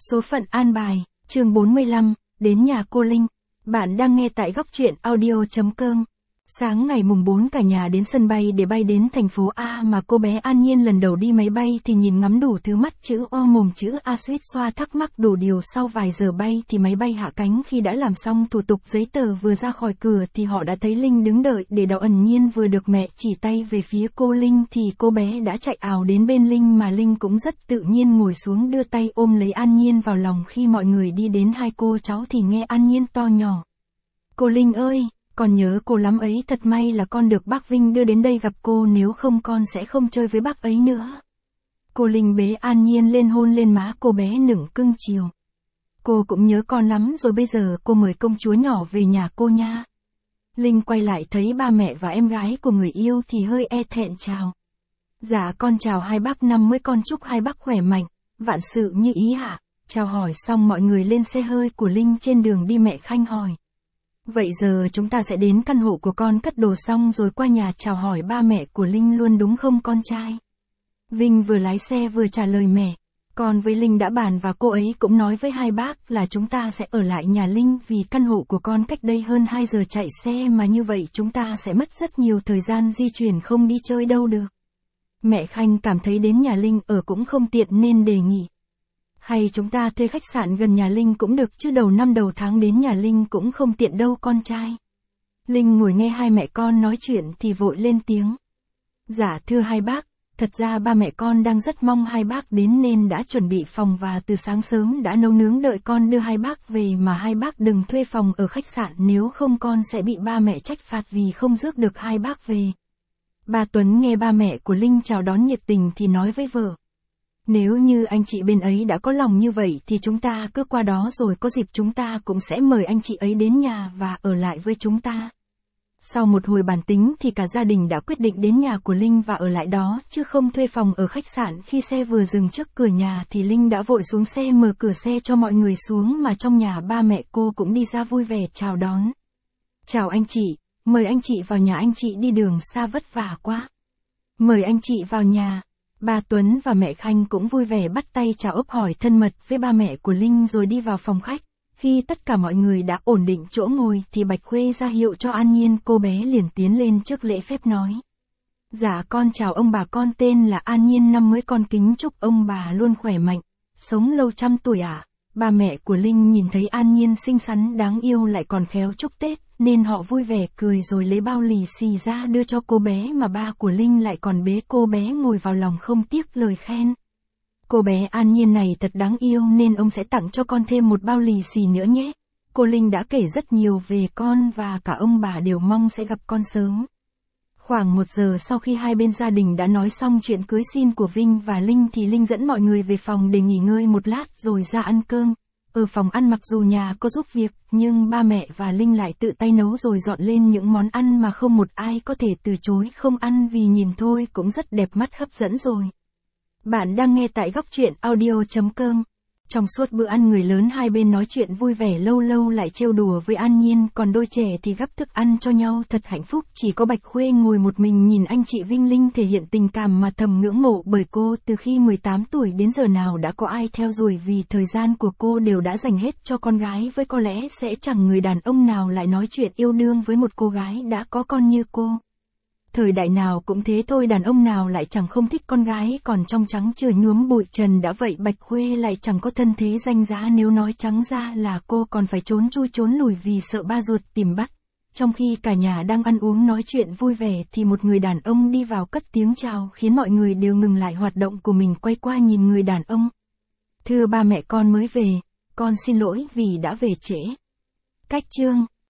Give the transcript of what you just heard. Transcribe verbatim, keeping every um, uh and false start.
Số phận an bài, chương bốn mươi lăm, đến nhà cô Linh. Bạn đang nghe tại góc truyện audio chấm com. Sáng ngày mùng bốn cả nhà đến sân bay để bay đến thành phố A mà cô bé An Nhiên lần đầu đi máy bay thì nhìn ngắm đủ thứ mắt chữ O mồm chữ A suýt xoa thắc mắc đủ điều. Sau vài giờ bay thì máy bay hạ cánh, khi đã làm xong thủ tục giấy tờ vừa ra khỏi cửa thì họ đã thấy Linh đứng đợi để đón. Ẩn Nhiên vừa được mẹ chỉ tay về phía cô Linh thì cô bé đã chạy ào đến bên Linh, mà Linh cũng rất tự nhiên ngồi xuống đưa tay ôm lấy An Nhiên vào lòng. Khi mọi người đi đến hai cô cháu thì nghe An Nhiên to nhỏ: "Cô Linh ơi, con nhớ cô lắm ấy, thật may là con được bác Vinh đưa đến đây gặp cô, nếu không con sẽ không chơi với bác ấy nữa." Cô Linh bế An Nhiên lên hôn lên má cô bé nựng cưng chiều. "Cô cũng nhớ con lắm rồi, bây giờ cô mời công chúa nhỏ về nhà cô nha." Linh quay lại thấy ba mẹ và em gái của người yêu thì hơi e thẹn chào: "Dạ con chào hai bác, năm mới con chúc hai bác khỏe mạnh, vạn sự như ý ạ." Chào hỏi xong mọi người lên xe hơi của Linh. Trên đường đi mẹ Khanh hỏi: "Vậy giờ chúng ta sẽ đến căn hộ của con, cất đồ xong rồi qua nhà chào hỏi ba mẹ của Linh luôn đúng không con trai?" Vinh vừa lái xe vừa trả lời mẹ: "Con với Linh đã bàn và cô ấy cũng nói với hai bác là chúng ta sẽ ở lại nhà Linh, vì căn hộ của con cách đây hơn hai giờ chạy xe mà như vậy chúng ta sẽ mất rất nhiều thời gian di chuyển, không đi chơi đâu được." Mẹ Khanh cảm thấy đến nhà Linh ở cũng không tiện nên đề nghị: "Hay chúng ta thuê khách sạn gần nhà Linh cũng được chứ, đầu năm đầu tháng đến nhà Linh cũng không tiện đâu con trai." Linh ngồi nghe hai mẹ con nói chuyện thì vội lên tiếng: "Dạ thưa hai bác, thật ra ba mẹ con đang rất mong hai bác đến nên đã chuẩn bị phòng và từ sáng sớm đã nấu nướng đợi con đưa hai bác về, mà hai bác đừng thuê phòng ở khách sạn, nếu không con sẽ bị ba mẹ trách phạt vì không rước được hai bác về." Ba Tuấn nghe ba mẹ của Linh chào đón nhiệt tình thì nói với vợ: "Nếu như anh chị bên ấy đã có lòng như vậy thì chúng ta cứ qua đó, rồi có dịp chúng ta cũng sẽ mời anh chị ấy đến nhà và ở lại với chúng ta." Sau một hồi bàn tính thì cả gia đình đã quyết định đến nhà của Linh và ở lại đó, chứ không thuê phòng ở khách sạn. Khi xe vừa dừng trước cửa nhà thì Linh đã vội xuống xe mở cửa xe cho mọi người xuống, mà trong nhà ba mẹ cô cũng đi ra vui vẻ chào đón: "Chào anh chị, mời anh chị vào nhà, anh chị đi đường xa vất vả quá. Mời anh chị vào nhà." Ba Tuấn và mẹ Khanh cũng vui vẻ bắt tay chào ấp hỏi thân mật với ba mẹ của Linh rồi đi vào phòng khách. Khi tất cả mọi người đã ổn định chỗ ngồi thì Bạch Khuê ra hiệu cho An Nhiên, cô bé liền tiến lên trước lễ phép nói: "Dạ con chào ông bà, con tên là An Nhiên, năm mới con kính chúc ông bà luôn khỏe mạnh, sống lâu trăm tuổi ạ." Ba mẹ của Linh nhìn thấy An Nhiên xinh xắn đáng yêu lại còn khéo chúc Tết nên họ vui vẻ cười rồi lấy bao lì xì ra đưa cho cô bé, mà ba của Linh lại còn bế cô bé ngồi vào lòng không tiếc lời khen: "Cô bé An Nhiên này thật đáng yêu nên ông sẽ tặng cho con thêm một bao lì xì nữa nhé. Cô Linh đã kể rất nhiều về con và cả ông bà đều mong sẽ gặp con sớm." Khoảng một giờ sau khi hai bên gia đình đã nói xong chuyện cưới xin của Vinh và Linh thì Linh dẫn mọi người về phòng để nghỉ ngơi một lát rồi ra ăn cơm. Ở phòng ăn mặc dù nhà có giúp việc nhưng ba mẹ và Linh lại tự tay nấu rồi dọn lên những món ăn mà không một ai có thể từ chối không ăn, vì nhìn thôi cũng rất đẹp mắt hấp dẫn rồi. Bạn đang nghe tại góc truyện audio chấm com. Trong suốt bữa ăn người lớn hai bên nói chuyện vui vẻ, lâu lâu lại trêu đùa với An Nhiên, còn đôi trẻ thì gắp thức ăn cho nhau thật hạnh phúc. Chỉ có Bạch Khuê ngồi một mình nhìn anh chị Vinh Linh thể hiện tình cảm mà thầm ngưỡng mộ, bởi cô từ khi mười tám tuổi đến giờ nào đã có ai theo đuổi, vì thời gian của cô đều đã dành hết cho con gái, với có lẽ sẽ chẳng người đàn ông nào lại nói chuyện yêu đương với một cô gái đã có con như cô. Thời đại nào cũng thế thôi, đàn ông nào lại chẳng không thích con gái còn trong trắng trời nhuốm bụi trần đã vậy. Bạch Khuê lại chẳng có thân thế danh giá, nếu nói trắng ra là cô còn phải trốn chui trốn lùi vì sợ ba ruột tìm bắt. Trong khi cả nhà đang ăn uống nói chuyện vui vẻ thì một người đàn ông đi vào cất tiếng chào khiến mọi người đều ngừng lại hoạt động của mình, quay qua nhìn người đàn ông: "Thưa ba mẹ, con mới về, con xin lỗi vì đã về trễ." Cách chương